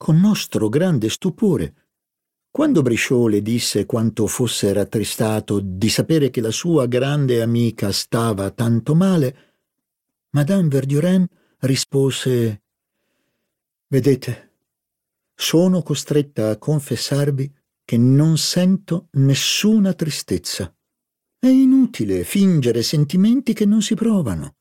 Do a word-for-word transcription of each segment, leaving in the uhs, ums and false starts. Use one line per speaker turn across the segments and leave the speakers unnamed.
con nostro grande stupore, quando Brichot le disse quanto fosse rattristato di sapere che la sua grande amica stava tanto male, Madame Verdurin rispose: «Vedete, sono costretta a confessarvi che non sento nessuna tristezza. È inutile fingere sentimenti che non si provano».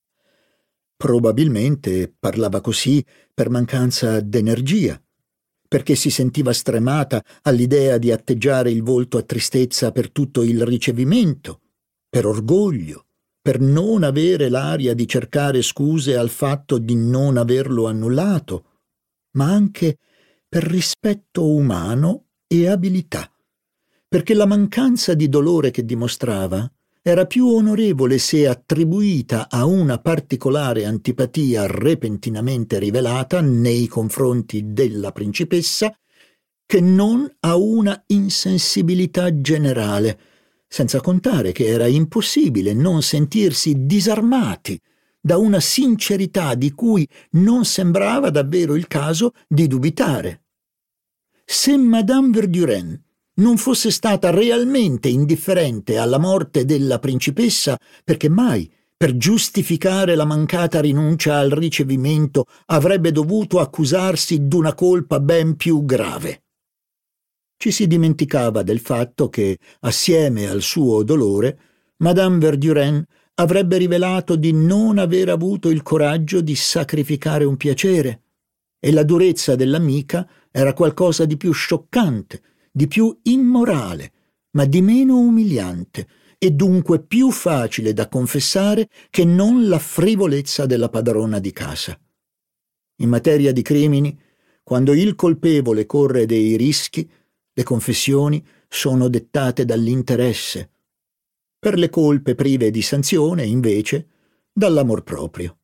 Probabilmente parlava così per mancanza d'energia, perché si sentiva stremata all'idea di atteggiare il volto a tristezza per tutto il ricevimento, per orgoglio, per non avere l'aria di cercare scuse al fatto di non averlo annullato, ma anche per rispetto umano e abilità, perché la mancanza di dolore che dimostrava era più onorevole se attribuita a una particolare antipatia repentinamente rivelata nei confronti della principessa che non a una insensibilità generale, senza contare che era impossibile non sentirsi disarmati da una sincerità di cui non sembrava davvero il caso di dubitare. Se Madame Verdurin non fosse stata realmente indifferente alla morte della principessa, perché mai, per giustificare la mancata rinuncia al ricevimento, avrebbe dovuto accusarsi d'una colpa ben più grave. Ci si dimenticava del fatto che, assieme al suo dolore, Madame Verdurin avrebbe rivelato di non aver avuto il coraggio di sacrificare un piacere, e la durezza dell'amica era qualcosa di più scioccante, di più immorale, ma di meno umiliante, e dunque più facile da confessare che non la frivolezza della padrona di casa. In materia di crimini, quando il colpevole corre dei rischi, le confessioni sono dettate dall'interesse. Per le colpe prive di sanzione, invece, dall'amor proprio.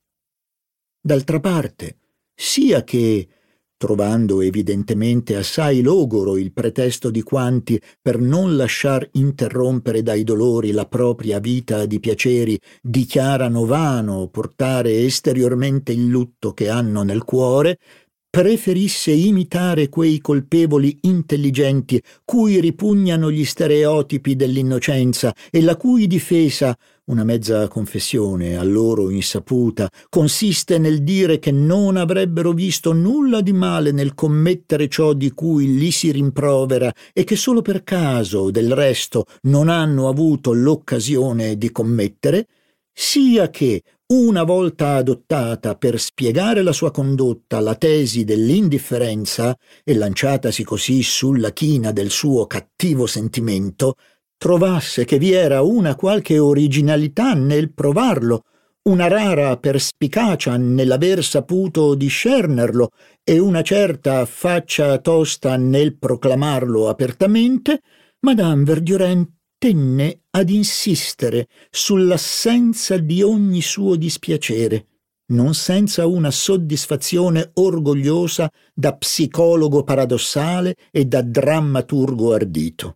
D'altra parte, sia che, trovando evidentemente assai logoro il pretesto di quanti, per non lasciar interrompere dai dolori la propria vita di piaceri, dichiarano vano portare esteriormente il lutto che hanno nel cuore, preferisse imitare quei colpevoli intelligenti cui ripugnano gli stereotipi dell'innocenza e la cui difesa, una mezza confessione a loro insaputa, consiste nel dire che non avrebbero visto nulla di male nel commettere ciò di cui li si rimprovera e che solo per caso, del resto, non hanno avuto l'occasione di commettere, sia che, una volta adottata per spiegare la sua condotta la tesi dell'indifferenza e lanciatasi così sulla china del suo cattivo sentimento, trovasse che vi era una qualche originalità nel provarlo, una rara perspicacia nell'aver saputo discernerlo e una certa faccia tosta nel proclamarlo apertamente, Madame Verdurin tenne ad insistere sull'assenza di ogni suo dispiacere, non senza una soddisfazione orgogliosa da psicologo paradossale e da drammaturgo ardito.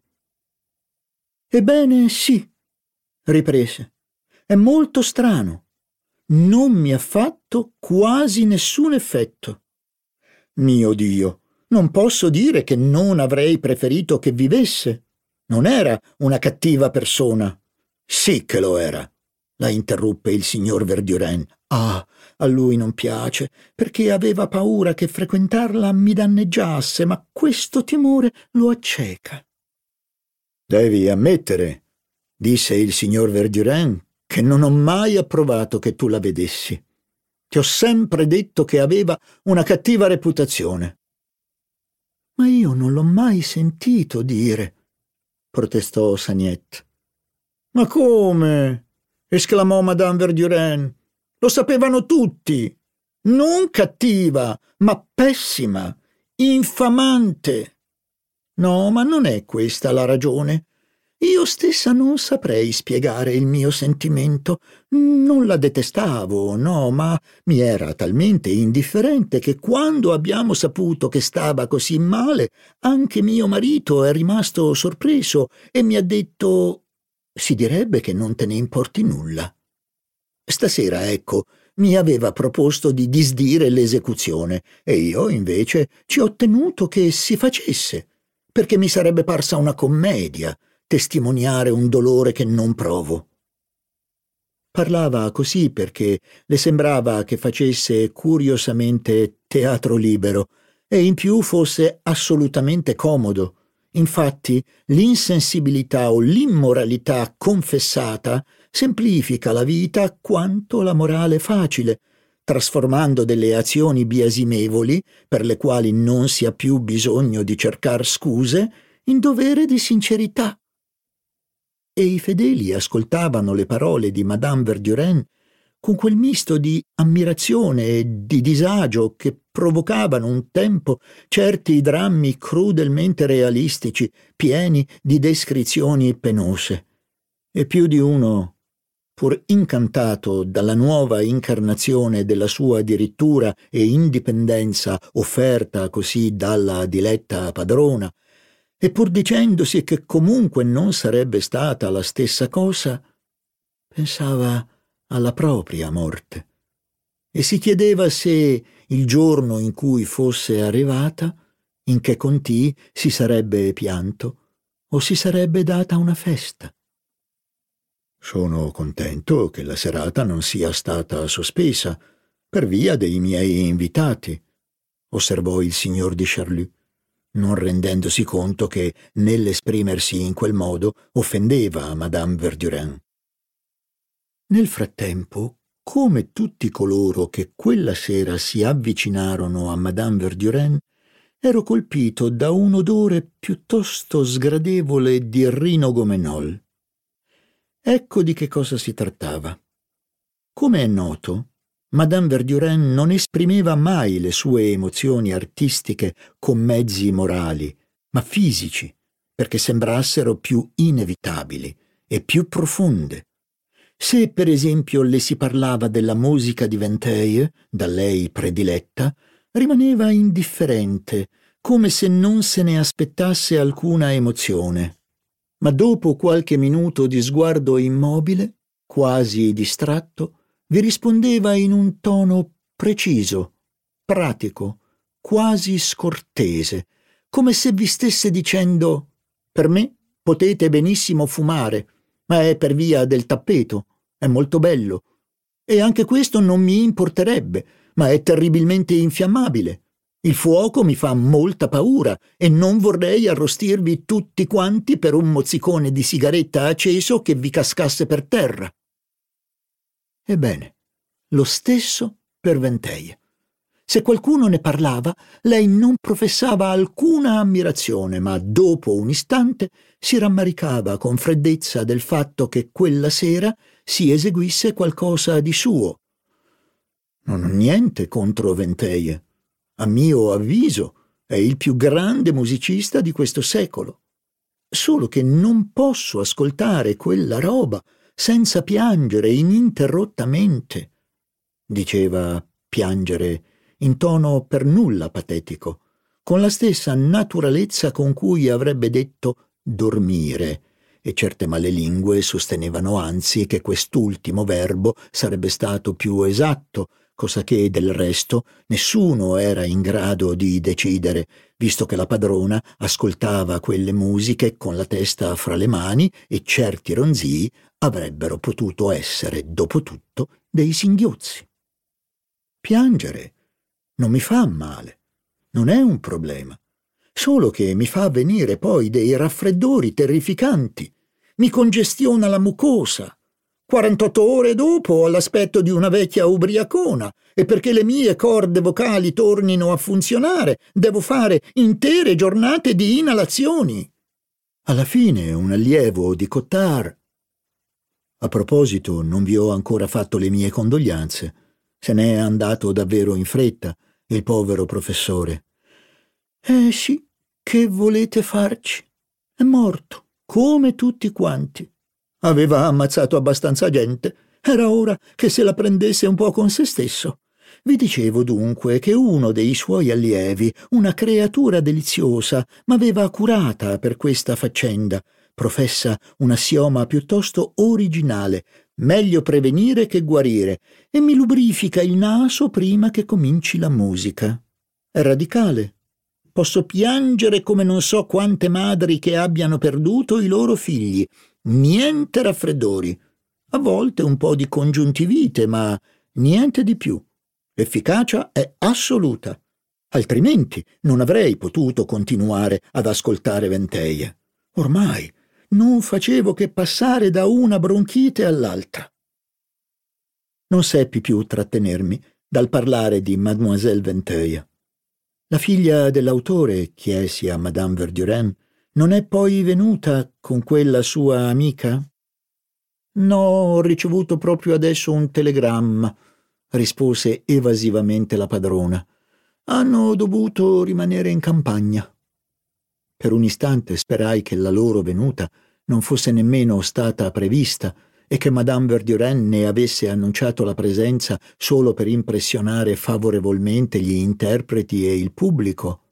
«Ebbene sì», riprese, «è molto strano. Non mi ha fatto quasi nessun effetto. Mio Dio, non posso dire che non avrei preferito che vivesse. Non era una cattiva persona». «Sì che lo era», la interruppe il signor Verdurin. «Ah, a lui non piace, perché aveva paura che frequentarla mi danneggiasse, ma questo timore lo acceca». «Devi ammettere», disse il signor Verdurin, «che non ho mai approvato che tu la vedessi. Ti ho sempre detto che aveva una cattiva reputazione». «Ma io non l'ho mai sentito dire», protestò Sagnet. «Ma come?» esclamò Madame Verdurin. «Lo sapevano tutti. Non cattiva, ma pessima, infamante. No, ma non è questa la ragione. Io stessa non saprei spiegare il mio sentimento. Non la detestavo, no, ma mi era talmente indifferente che quando abbiamo saputo che stava così male, anche mio marito è rimasto sorpreso e mi ha detto: si direbbe che non te ne importi nulla. Stasera, ecco, mi aveva proposto di disdire l'esecuzione e io invece ci ho tenuto che si facesse, perché mi sarebbe parsa una commedia testimoniare un dolore che non provo. Parlava così perché le sembrava che facesse curiosamente teatro libero e in più fosse assolutamente comodo. Infatti, l'insensibilità o l'immoralità confessata semplifica la vita quanto la morale facile, trasformando delle azioni biasimevoli, per le quali non si ha più bisogno di cercar scuse, in dovere di sincerità. E i fedeli ascoltavano le parole di Madame Verdurin con quel misto di ammirazione e di disagio che provocavano un tempo certi drammi crudelmente realistici, pieni di descrizioni penose. E più di uno, pur incantato dalla nuova incarnazione della sua dirittura e indipendenza offerta così dalla diletta padrona, e pur dicendosi che comunque non sarebbe stata la stessa cosa, pensava alla propria morte e si chiedeva se il giorno in cui fosse arrivata, in che Conti si sarebbe pianto o si sarebbe data una festa. Sono contento che la serata non sia stata sospesa per via dei miei invitati, osservò il signor di Charlus, non rendendosi conto che nell'esprimersi in quel modo offendeva Madame Verdurin. Nel frattempo, come tutti coloro che quella sera si avvicinarono a Madame Verdurin, ero colpito da un odore piuttosto sgradevole di rinogomenol. Ecco di che cosa si trattava. Come è noto, Madame Verdurin non esprimeva mai le sue emozioni artistiche con mezzi morali, ma fisici, perché sembrassero più inevitabili e più profonde. Se per esempio le si parlava della musica di Vinteuil, da lei prediletta, rimaneva indifferente, come se non se ne aspettasse alcuna emozione. Ma dopo qualche minuto di sguardo immobile, quasi distratto, vi rispondeva in un tono preciso, pratico, quasi scortese, come se vi stesse dicendo: «Per me potete benissimo fumare, ma è per via del tappeto, è molto bello, e anche questo non mi importerebbe, ma è terribilmente infiammabile. Il fuoco mi fa molta paura e non vorrei arrostirvi tutti quanti per un mozzicone di sigaretta acceso che vi cascasse per terra». Ebbene, lo stesso per Vinteuil. Se qualcuno ne parlava, lei non professava alcuna ammirazione, ma dopo un istante si rammaricava con freddezza del fatto che quella sera si eseguisse qualcosa di suo. Non ho niente contro Vinteuil. A mio avviso è il più grande musicista di questo secolo. Solo che non posso ascoltare quella roba senza piangere ininterrottamente. Diceva piangere in tono per nulla patetico, con la stessa naturalezza con cui avrebbe detto dormire, e certe malelingue sostenevano anzi che quest'ultimo verbo sarebbe stato più esatto, cosa che del resto nessuno era in grado di decidere, visto che la padrona ascoltava quelle musiche con la testa fra le mani e certi ronzii avrebbero potuto essere, dopo tutto, dei singhiozzi. Piangere non mi fa male, non è un problema, solo che mi fa venire poi dei raffreddori terrificanti, mi congestiona la mucosa. quarantotto ore dopo ho l'aspetto di una vecchia ubriacona e perché le mie corde vocali tornino a funzionare devo fare intere giornate di inalazioni. Alla fine un allievo di Cottard. A proposito, non vi ho ancora fatto le mie condoglianze. Se n'è andato davvero in fretta, il povero professore. Eh sì, che volete farci? È morto, come tutti quanti. Aveva ammazzato abbastanza gente, era ora che se la prendesse un po' con se stesso. Vi dicevo dunque che uno dei suoi allievi, una creatura deliziosa, m'aveva curata per questa faccenda. Professa un assioma piuttosto originale, Meglio prevenire che guarire, e mi lubrifica il naso prima che cominci la musica. È radicale. Posso piangere come non so quante madri che abbiano perduto i loro figli. Niente raffreddori. A volte un po' di congiuntivite, ma niente di più. L'efficacia è assoluta. Altrimenti non avrei potuto continuare ad ascoltare Venteia. Ormai non facevo che passare da una bronchite all'altra. Non seppi più trattenermi dal parlare di Mademoiselle Venteia. La figlia dell'autore, chiesi a Madame Verdurin, non è poi venuta con quella sua amica? No, ho ricevuto proprio adesso un telegramma, rispose evasivamente la padrona. Hanno dovuto rimanere in campagna. Per un istante sperai che la loro venuta non fosse nemmeno stata prevista e che Madame Verdurin ne avesse annunciato la presenza solo per impressionare favorevolmente gli interpreti e il pubblico.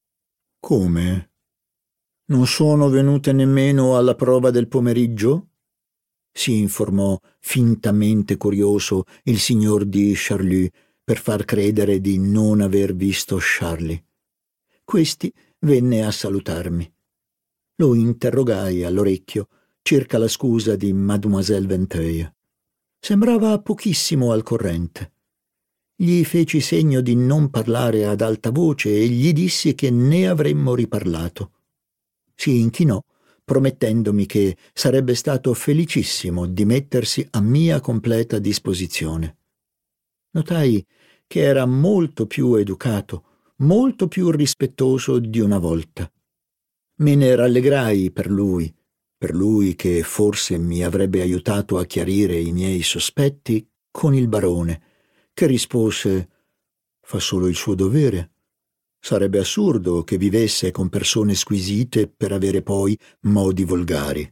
Come? Non sono venute nemmeno alla prova del pomeriggio? Si informò fintamente curioso il signor di Charlus per far credere di non aver visto Charlie. Questi venne a salutarmi. Lo interrogai all'orecchio circa la scusa di Mademoiselle Venteia. Sembrava pochissimo al corrente. Gli feci segno di non parlare ad alta voce e gli dissi che ne avremmo riparlato. Si inchinò, promettendomi che sarebbe stato felicissimo di mettersi a mia completa disposizione. Notai che era molto più educato, molto più rispettoso di una volta. Me ne rallegrai per lui, per lui che forse mi avrebbe aiutato a chiarire i miei sospetti con il barone, che rispose: «Fa solo il suo dovere. Sarebbe assurdo che vivesse con persone squisite per avere poi modi volgari».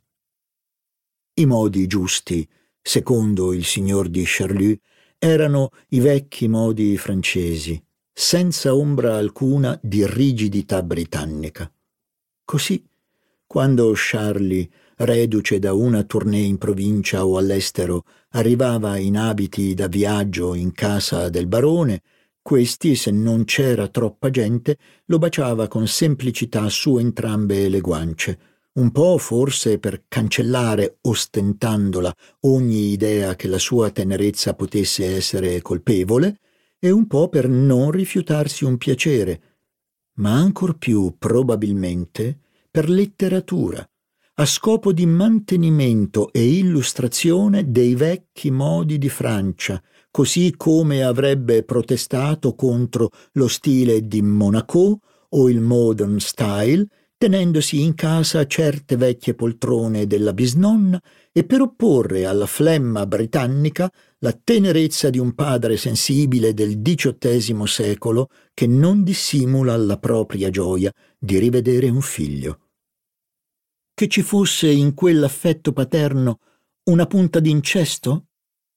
I modi giusti, secondo il signor di Charlus, erano i vecchi modi francesi, senza ombra alcuna di rigidità britannica. Così, quando Charlie, reduce da una tournée in provincia o all'estero, arrivava in abiti da viaggio in casa del barone, questi, se non c'era troppa gente, lo baciava con semplicità su entrambe le guance, un po' forse per cancellare, ostentandola, ogni idea che la sua tenerezza potesse essere colpevole, e un po' per non rifiutarsi un piacere, ma ancor più probabilmente per letteratura, a scopo di mantenimento e illustrazione dei vecchi modi di Francia, così come avrebbe protestato contro lo stile di Monaco o il modern style, tenendosi in casa certe vecchie poltrone della bisnonna, e per opporre alla flemma britannica la tenerezza di un padre sensibile del diciottesimo secolo che non dissimula la propria gioia di rivedere un figlio. Che ci fosse in quell'affetto paterno una punta d'incesto?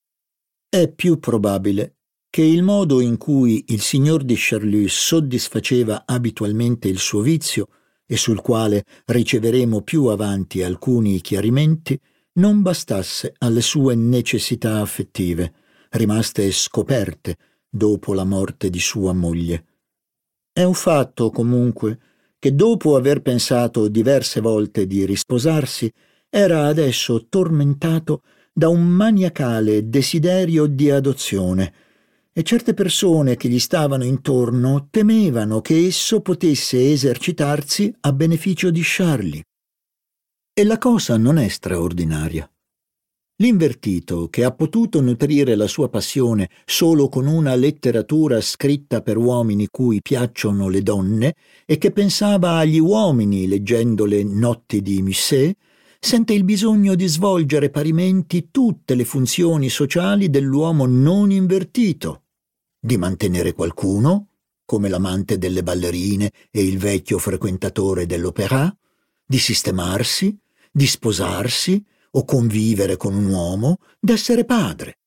È più probabile che il modo in cui il signor di Charlus soddisfaceva abitualmente il suo vizio, e sul quale riceveremo più avanti alcuni chiarimenti, non bastasse alle sue necessità affettive, rimaste scoperte dopo la morte di sua moglie. È un fatto, comunque, che dopo aver pensato diverse volte di risposarsi, era adesso tormentato da un maniacale desiderio di adozione, e certe persone che gli stavano intorno temevano che esso potesse esercitarsi a beneficio di Charlie. E la cosa non è straordinaria. L'invertito, che ha potuto nutrire la sua passione solo con una letteratura scritta per uomini cui piacciono le donne e che pensava agli uomini leggendo le notti di Musset, sente il bisogno di svolgere parimenti tutte le funzioni sociali dell'uomo non invertito, di mantenere qualcuno, come l'amante delle ballerine e il vecchio frequentatore dell'opéra, di sistemarsi, di sposarsi o convivere con un uomo, d'essere padre,